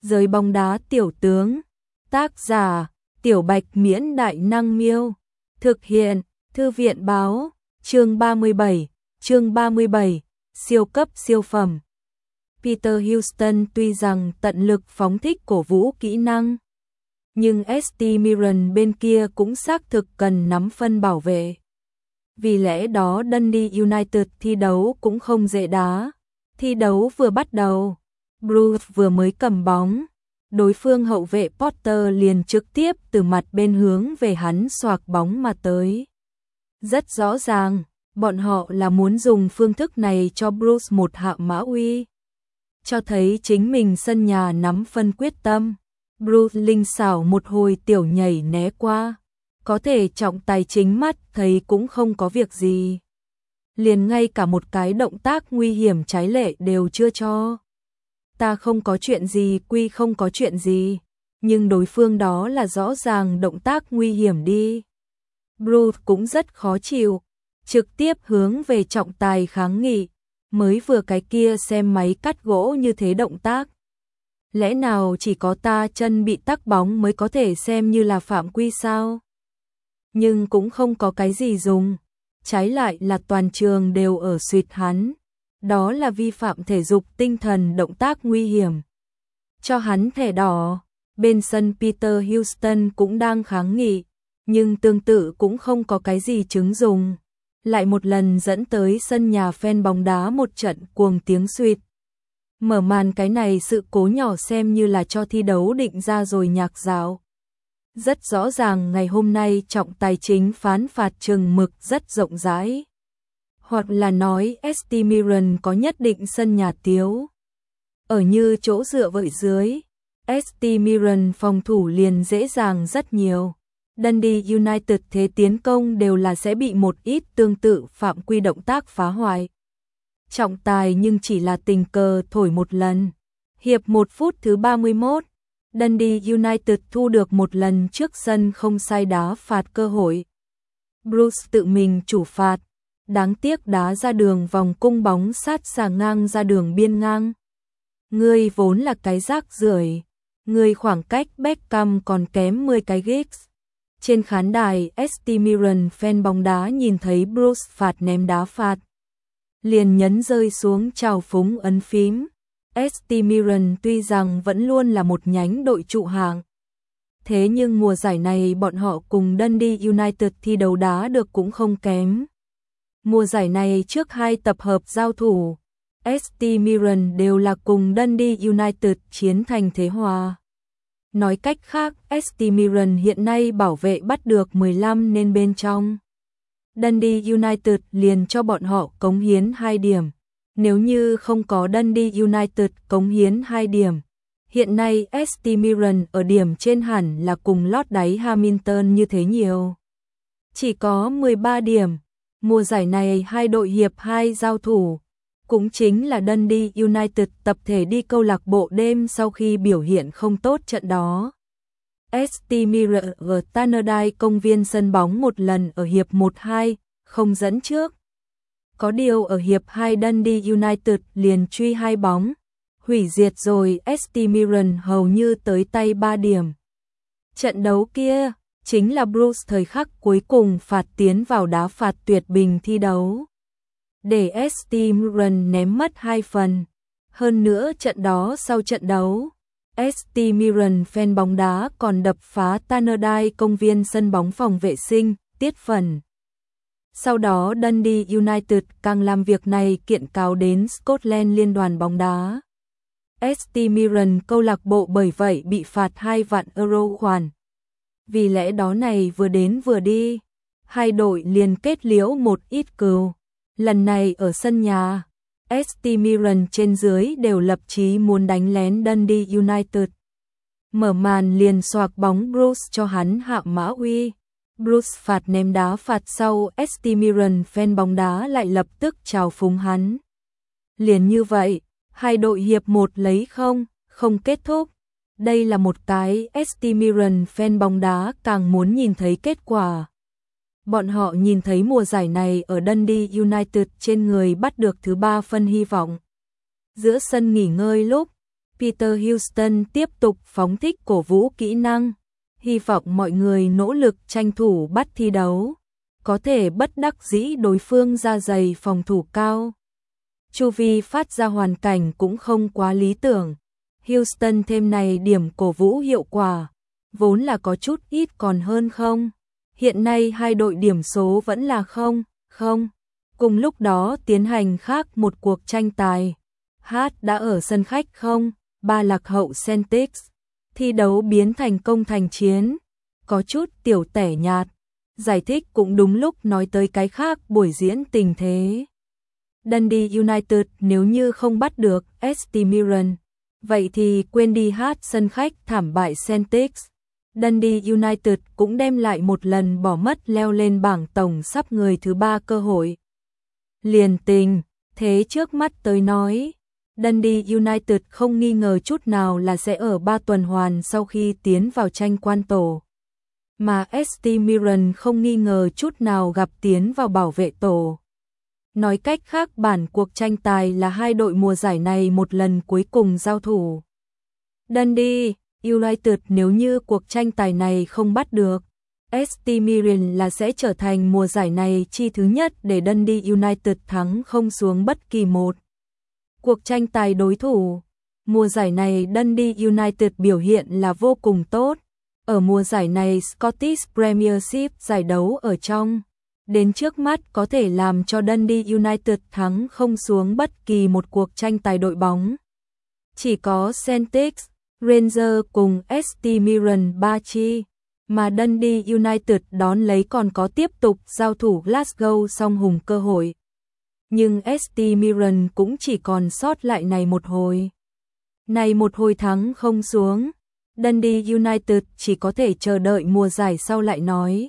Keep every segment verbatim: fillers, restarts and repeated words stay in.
Giới bóng đá tiểu tướng. Tác giả: Tiểu Bạch Miễn Đại Năng Miêu. Thực hiện: Thư viện Báo. Chương ba mươi bảy. Chương ba mươi bảy. Siêu cấp siêu phẩm. Peter Houston tuy rằng tận lực phóng thích cổ vũ kỹ năng, nhưng ét tê Milan bên kia cũng xác thực cần nắm phân bảo vệ. Vì lẽ đó Dundee United thi đấu cũng không dễ đá. Thi đấu vừa bắt đầu, Bruce vừa mới cầm bóng, đối phương hậu vệ Potter liền trực tiếp từ mặt bên hướng về hắn xoạc bóng mà tới. Rất rõ ràng, bọn họ là muốn dùng phương thức này cho Bruce một hạ mã uy, cho thấy chính mình sân nhà nắm phân quyết tâm. Bruce linh xảo một hồi tiểu nhảy né qua, có thể trọng tài chính mắt thấy cũng không có việc gì, liền ngay cả một cái động tác nguy hiểm trái lệ đều chưa cho. Ta không có chuyện gì quy không có chuyện gì, nhưng đối phương đó là rõ ràng động tác nguy hiểm đi. Bruce cũng rất khó chịu, trực tiếp hướng về trọng tài kháng nghị, mới vừa cái kia xem máy cắt gỗ như thế động tác. Lẽ nào chỉ có ta chân bị tắc bóng mới có thể xem như là phạm quy sao? Nhưng cũng không có cái gì dùng, trái lại là toàn trường đều ở suýt hắn. Đó là vi phạm thể dục tinh thần động tác nguy hiểm. Cho hắn thẻ đỏ. Bên sân Peter Houston cũng đang kháng nghị, nhưng tương tự cũng không có cái gì chứng dùng. Lại một lần dẫn tới sân nhà fan bóng đá một trận cuồng tiếng suýt. Mở màn cái này sự cố nhỏ xem như là cho thi đấu định ra rồi nhạc dạo. Rất rõ ràng ngày hôm nay trọng tài chính phán phạt chừng mực rất rộng rãi. Hoặc là nói ét tê Milan có nhất định sân nhà tiếu. Ở như chỗ dựa vợi dưới, ét tê Milan phòng thủ liền dễ dàng rất nhiều. Dundee United thế tiến công đều là sẽ bị một ít tương tự phạm quy động tác phá hoại. Trọng tài nhưng chỉ là tình cờ thổi một lần. Hiệp một phút thứ ba mươi mốt, Dundee United thu được một lần trước sân không sai đá phạt cơ hội. Bruce tự mình chủ phạt, đáng tiếc đá ra đường vòng cung bóng sát xà ngang ra đường biên ngang. Ngươi vốn là cái rác rưởi, ngươi khoảng cách Beckham còn kém mười cái Giggs. Trên khán đài ét tê Milan fan bóng đá nhìn thấy Bruce phạt ném đá phạt, liền nhấn rơi xuống trào phúng ấn phím. ét tê Milan tuy rằng vẫn luôn là một nhánh đội trụ hạng, thế nhưng mùa giải này bọn họ cùng Dundee United thi đấu đá được cũng không kém. Mùa giải này trước hai tập hợp giao thủ, ét tê Milan đều là cùng Dundee United chiến thành thế hòa. Nói cách khác, ét tê Milan hiện nay bảo vệ bắt được mười lăm nên bên trong. Dundee United liền cho bọn họ cống hiến hai điểm. Nếu như không có Dundee United cống hiến hai điểm, hiện nay ét tê Milan ở điểm trên hẳn là cùng lót đáy Hamilton như thế nhiều. Chỉ có mười ba điểm. Mùa giải này hai đội hiệp hai giao thủ, cũng chính là Dundee United tập thể đi câu lạc bộ đêm sau khi biểu hiện không tốt trận đó. ét tê Milan ở Tannadice công viên sân bóng một lần ở hiệp một hai, không dẫn trước. Có điều ở hiệp hai Dundee United liền truy hai bóng, hủy diệt rồi ét tê Milan hầu như tới tay ba điểm. Trận đấu kia chính là Bruce thời khắc cuối cùng phạt tiến vào đá phạt tuyệt bình thi đấu, để ét tê Milan ném mất hai phần. Hơn nữa trận đó sau trận đấu, ét tê Milan fan bóng đá còn đập phá Tannadice công viên sân bóng phòng vệ sinh, tiết phần. Sau đó Dundee United càng làm việc này kiện cáo đến Scotland Liên đoàn bóng đá. ét tê Milan câu lạc bộ bởi vậy bị phạt hai vạn euro khoản. Vì lẽ đó này vừa đến vừa đi, hai đội liền kết liễu một ít cừu. Lần này ở sân nhà, ét tê Milan trên dưới đều lập chí muốn đánh lén Dundee United. Mở màn liền xoạc bóng Bruce cho hắn hạ mã uy. Bruce phạt ném đá phạt sau ét tê Milan fan bóng đá lại lập tức chào phúng hắn. Liền như vậy, hai đội hiệp một lấy không, không kết thúc. Đây là một cái ét tê Milan fan bóng đá càng muốn nhìn thấy kết quả. Bọn họ nhìn thấy mùa giải này ở Dundee United trên người bắt được thứ ba phân hy vọng. Giữa sân nghỉ ngơi lúc, Peter Houston tiếp tục phóng thích cổ vũ kỹ năng, hy vọng mọi người nỗ lực tranh thủ bắt thi đấu, có thể bất đắc dĩ đối phương ra dày phòng thủ cao. Chu vi phát ra hoàn cảnh cũng không quá lý tưởng. Houston thêm này điểm cổ vũ hiệu quả, vốn là có chút ít còn hơn không. Hiện nay hai đội điểm số vẫn là không, không. Cùng lúc đó tiến hành khác một cuộc tranh tài. Hát đã ở sân khách không, ba lạc hậu Celtics. Thi đấu biến thành công thành chiến, có chút tiểu tẻ nhạt. Giải thích cũng đúng lúc nói tới cái khác buổi diễn tình thế. Dundee United nếu như không bắt được ét tê Milan, vậy thì quên đi hát sân khách thảm bại Celtics. Dundee United cũng đem lại một lần bỏ mất leo lên bảng tổng sắp người thứ ba cơ hội. Liền tình, thế trước mắt tới nói, Dundee United không nghi ngờ chút nào là sẽ ở ba tuần hoàn sau khi tiến vào tranh quan tổ. Mà ét tê Milan không nghi ngờ chút nào gặp tiến vào bảo vệ tổ. Nói cách khác bản cuộc tranh tài là hai đội mùa giải này một lần cuối cùng giao thủ. Dundee United nếu như cuộc tranh tài này không bắt được, ét tê Milan là sẽ trở thành mùa giải này chi thứ nhất để Dundee United thắng không xuống bất kỳ một cuộc tranh tài đối thủ. Mùa giải này Dundee United biểu hiện là vô cùng tốt. Ở mùa giải này Scottish Premiership giải đấu ở trong, đến trước mắt có thể làm cho Dundee United thắng không xuống bất kỳ một cuộc tranh tài đội bóng. Chỉ có Celtics, Rangers cùng ét tê Milan ba chi, mà Dundee United đón lấy còn có tiếp tục giao thủ Glasgow song hùng cơ hội. Nhưng ét tê Milan cũng chỉ còn sót lại này một hồi. Này một hồi thắng không xuống, Dundee United chỉ có thể chờ đợi mùa giải sau lại nói.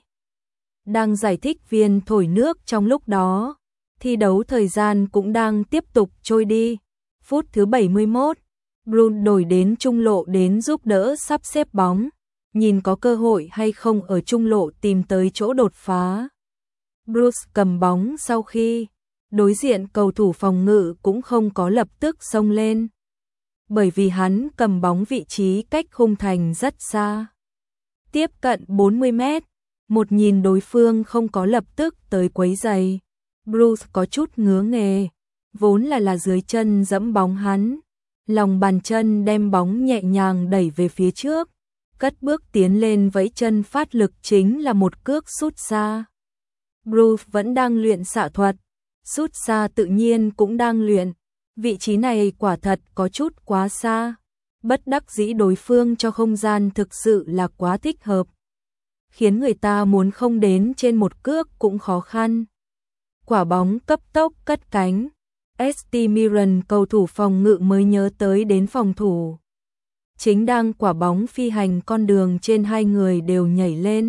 Đang giải thích viên thổi nước trong lúc đó, thi đấu thời gian cũng đang tiếp tục trôi đi. Phút thứ bảy mươi mốt, Bruce đổi đến trung lộ đến giúp đỡ sắp xếp bóng, nhìn có cơ hội hay không ở trung lộ tìm tới chỗ đột phá. Bruce cầm bóng sau khi đối diện cầu thủ phòng ngự cũng không có lập tức xông lên, bởi vì hắn cầm bóng vị trí cách khung thành rất xa, tiếp cận bốn mươi mét. Một nhìn đối phương không có lập tức tới quấy giày, Bruce có chút ngứa nghề, vốn là là dưới chân dẫm bóng hắn, lòng bàn chân đem bóng nhẹ nhàng đẩy về phía trước, cất bước tiến lên vẫy chân phát lực chính là một cước sút xa. Bruce vẫn đang luyện xạ thuật, sút xa tự nhiên cũng đang luyện, vị trí này quả thật có chút quá xa, bất đắc dĩ đối phương cho không gian thực sự là quá thích hợp, khiến người ta muốn không đến trên một cước cũng khó khăn. Quả bóng cấp tốc cất cánh, ét tê Milan cầu thủ phòng ngự mới nhớ tới đến phòng thủ. Chính đang quả bóng phi hành con đường trên hai người đều nhảy lên.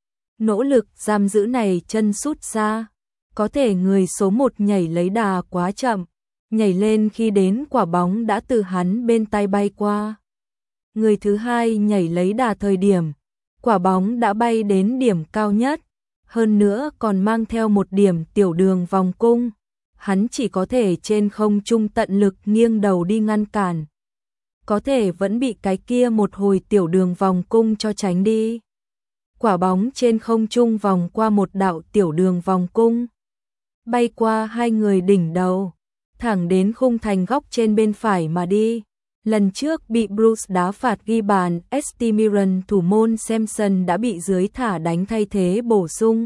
Nỗ lực giam giữ này chân sút xa, có thể người số một nhảy lấy đà quá chậm, nhảy lên khi đến quả bóng đã từ hắn bên tay bay qua. Người thứ hai nhảy lấy đà thời điểm, quả bóng đã bay đến điểm cao nhất, hơn nữa còn mang theo một điểm tiểu đường vòng cung. Hắn chỉ có thể trên không trung tận lực nghiêng đầu đi ngăn cản. Có thể vẫn bị cái kia một hồi tiểu đường vòng cung cho tránh đi. Quả bóng trên không trung vòng qua một đạo tiểu đường vòng cung, bay qua hai người đỉnh đầu, thẳng đến khung thành góc trên bên phải mà đi. Lần trước bị Bruce đá phạt ghi bàn, ét tê Milan thủ môn Simpson đã bị dưới thả đánh thay thế bổ sung.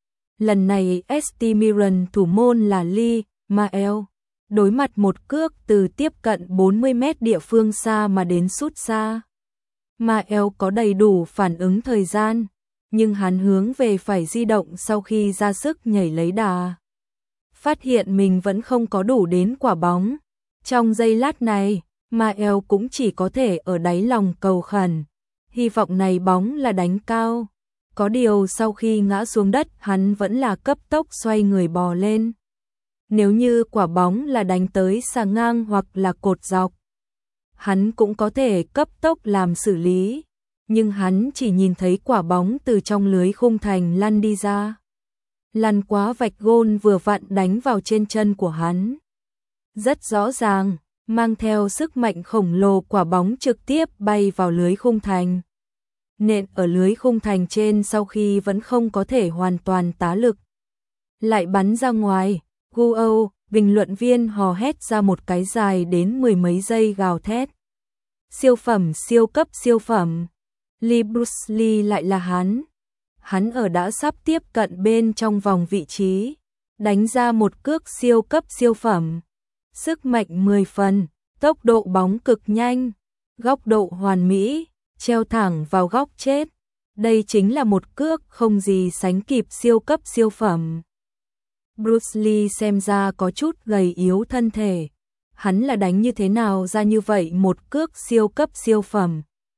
Lần này ét tê Milan thủ môn là Lee Mael, đối mặt một cước từ tiếp cận bốn mươi mét địa phương xa mà đến sút xa. Mael có đầy đủ phản ứng thời gian, nhưng hắn hướng về phải di động sau khi ra sức nhảy lấy đà. Phát hiện mình vẫn không có đủ đến quả bóng. Trong giây lát này, Mael cũng chỉ có thể ở đáy lòng cầu khẩn, hy vọng này bóng là đánh cao. Có điều sau khi ngã xuống đất hắn vẫn là cấp tốc xoay người bò lên. Nếu như quả bóng là đánh tới xà ngang hoặc là cột dọc, hắn cũng có thể cấp tốc làm xử lý, nhưng hắn chỉ nhìn thấy quả bóng từ trong lưới khung thành lăn đi ra. Lăn quá vạch gôn vừa vặn đánh vào trên chân của hắn. Rất rõ ràng, mang theo sức mạnh khổng lồ, quả bóng trực tiếp bay vào lưới khung thành. Nện ở lưới khung thành trên sau khi vẫn không có thể hoàn toàn tá lực, lại bắn ra ngoài. Guo, bình luận viên hò hét ra một cái dài đến mười mấy giây gào thét. Siêu phẩm, siêu cấp siêu phẩm. Lee Bruce Lee lại là hắn. Hắn ở đã sắp tiếp cận bên trong vòng vị trí, đánh ra một cước siêu cấp siêu phẩm. Sức mạnh mười phần, tốc độ bóng cực nhanh, góc độ hoàn mỹ, treo thẳng vào góc chết. Đây chính là một cước không gì sánh kịp siêu cấp siêu phẩm. Bruce Lee xem ra có chút gầy yếu thân thể. Hắn là đánh như thế nào ra như vậy một cước siêu cấp siêu phẩm?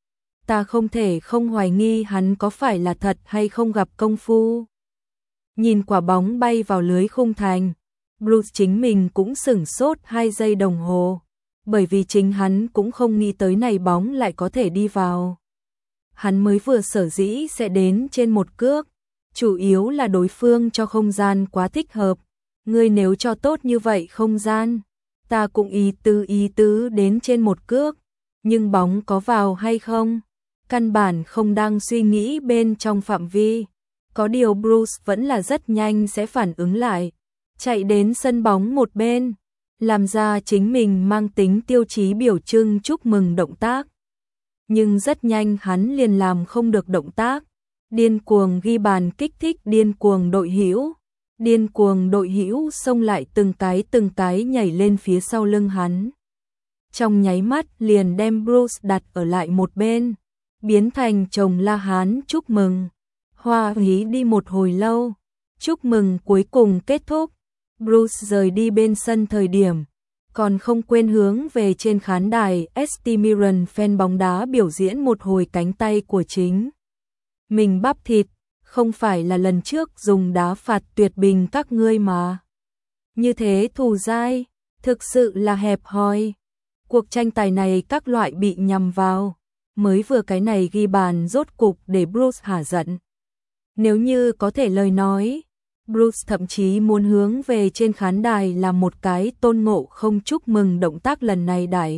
Ta không thể không hoài nghi hắn có phải là thật hay không gặp công phu. Nhìn quả bóng bay vào lưới khung thành, Bruce chính mình cũng sửng sốt hai giây đồng hồ, bởi vì chính hắn cũng không nghĩ tới này bóng lại có thể đi vào. Hắn mới vừa sở dĩ sẽ đến trên một cước, chủ yếu là đối phương cho không gian quá thích hợp. Ngươi nếu cho tốt như vậy không gian, ta cũng ý tứ ý tứ đến trên một cước, nhưng bóng có vào hay không? Căn bản không đang suy nghĩ bên trong phạm vi. Có điều Bruce vẫn là rất nhanh sẽ phản ứng lại, chạy đến sân bóng một bên, làm ra chính mình mang tính tiêu chí biểu trưng chúc mừng động tác. Nhưng rất nhanh hắn liền làm không được động tác, điên cuồng ghi bàn kích thích điên cuồng đội hữu, điên cuồng đội hữu xông lại từng cái từng cái nhảy lên phía sau lưng hắn. Trong nháy mắt liền đem Bruce đặt ở lại một bên, biến thành chồng la hán chúc mừng. Hoa hí đi một hồi lâu, chúc mừng cuối cùng kết thúc. Bruce rời đi bên sân thời điểm, còn không quên hướng về trên khán đài ét tê Milan fan bóng đá biểu diễn một hồi cánh tay của chính mình bắp thịt, không phải là lần trước dùng đá phạt tuyệt bình các ngươi mà. Như thế thù dai, thực sự là hẹp hòi. Cuộc tranh tài này các loại bị nhằm vào, mới vừa cái này ghi bàn rốt cục để Bruce hả giận. Nếu như có thể lời nói, Bruce thậm chí muốn hướng về trên khán đài làm một cái tôn ngộ không chúc mừng động tác lần này đại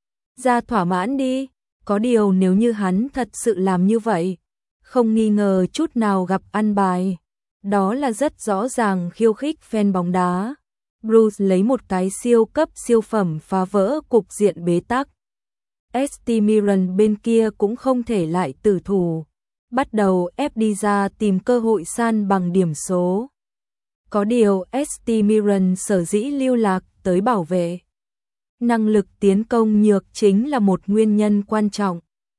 ra thỏa mãn đi. Có điều nếu như hắn thật sự làm như vậy, không nghi ngờ chút nào gặp ăn bài. Đó là rất rõ ràng khiêu khích fan bóng đá. Bruce lấy một cái siêu cấp siêu phẩm phá vỡ cục diện bế tắc. ét tê Milan bên kia cũng không thể lại tử thủ, bắt đầu ép đi ra tìm cơ hội san bằng điểm số. Có điều ét tê Milan sở dĩ lưu lạc tới bảo vệ. Năng lực tiến công nhược chính là một nguyên nhân quan trọng.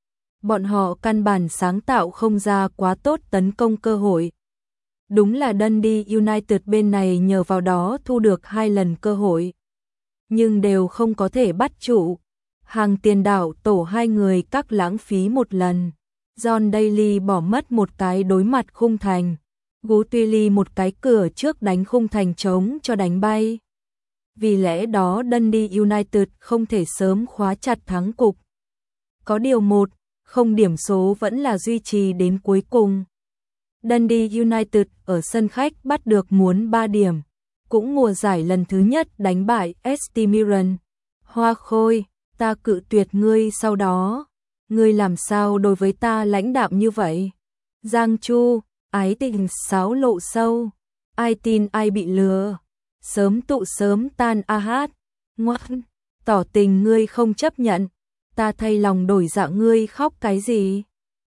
Bọn họ căn bản sáng tạo không ra quá tốt tấn công cơ hội. Đúng là Dundee United bên này nhờ vào đó thu được hai lần cơ hội, nhưng đều không có thể bắt trụ. Hàng tiền đạo tổ hai người các lãng phí một lần. John Daly bỏ mất một cái đối mặt khung thành. Gutuili một cái cửa trước đánh khung thành trống cho đánh bay. Vì lẽ đó Dundee United không thể sớm khóa chặt thắng cục. Có điều một, không điểm số vẫn là duy trì đến cuối cùng. Dundee United ở sân khách bắt được muốn ba điểm, cũng mùa giải lần thứ nhất đánh bại ét tê Milan. Hoa Khôi, ta cự tuyệt ngươi sau đó. Ngươi làm sao đối với ta lãnh đạm như vậy? Giang Chu, ái tình sáo lộ sâu. Ai tin ai bị lừa. Sớm tụ sớm tan a hát. Ngoan, tỏ tình ngươi không chấp nhận. Ta thay lòng đổi dạ ngươi khóc cái gì?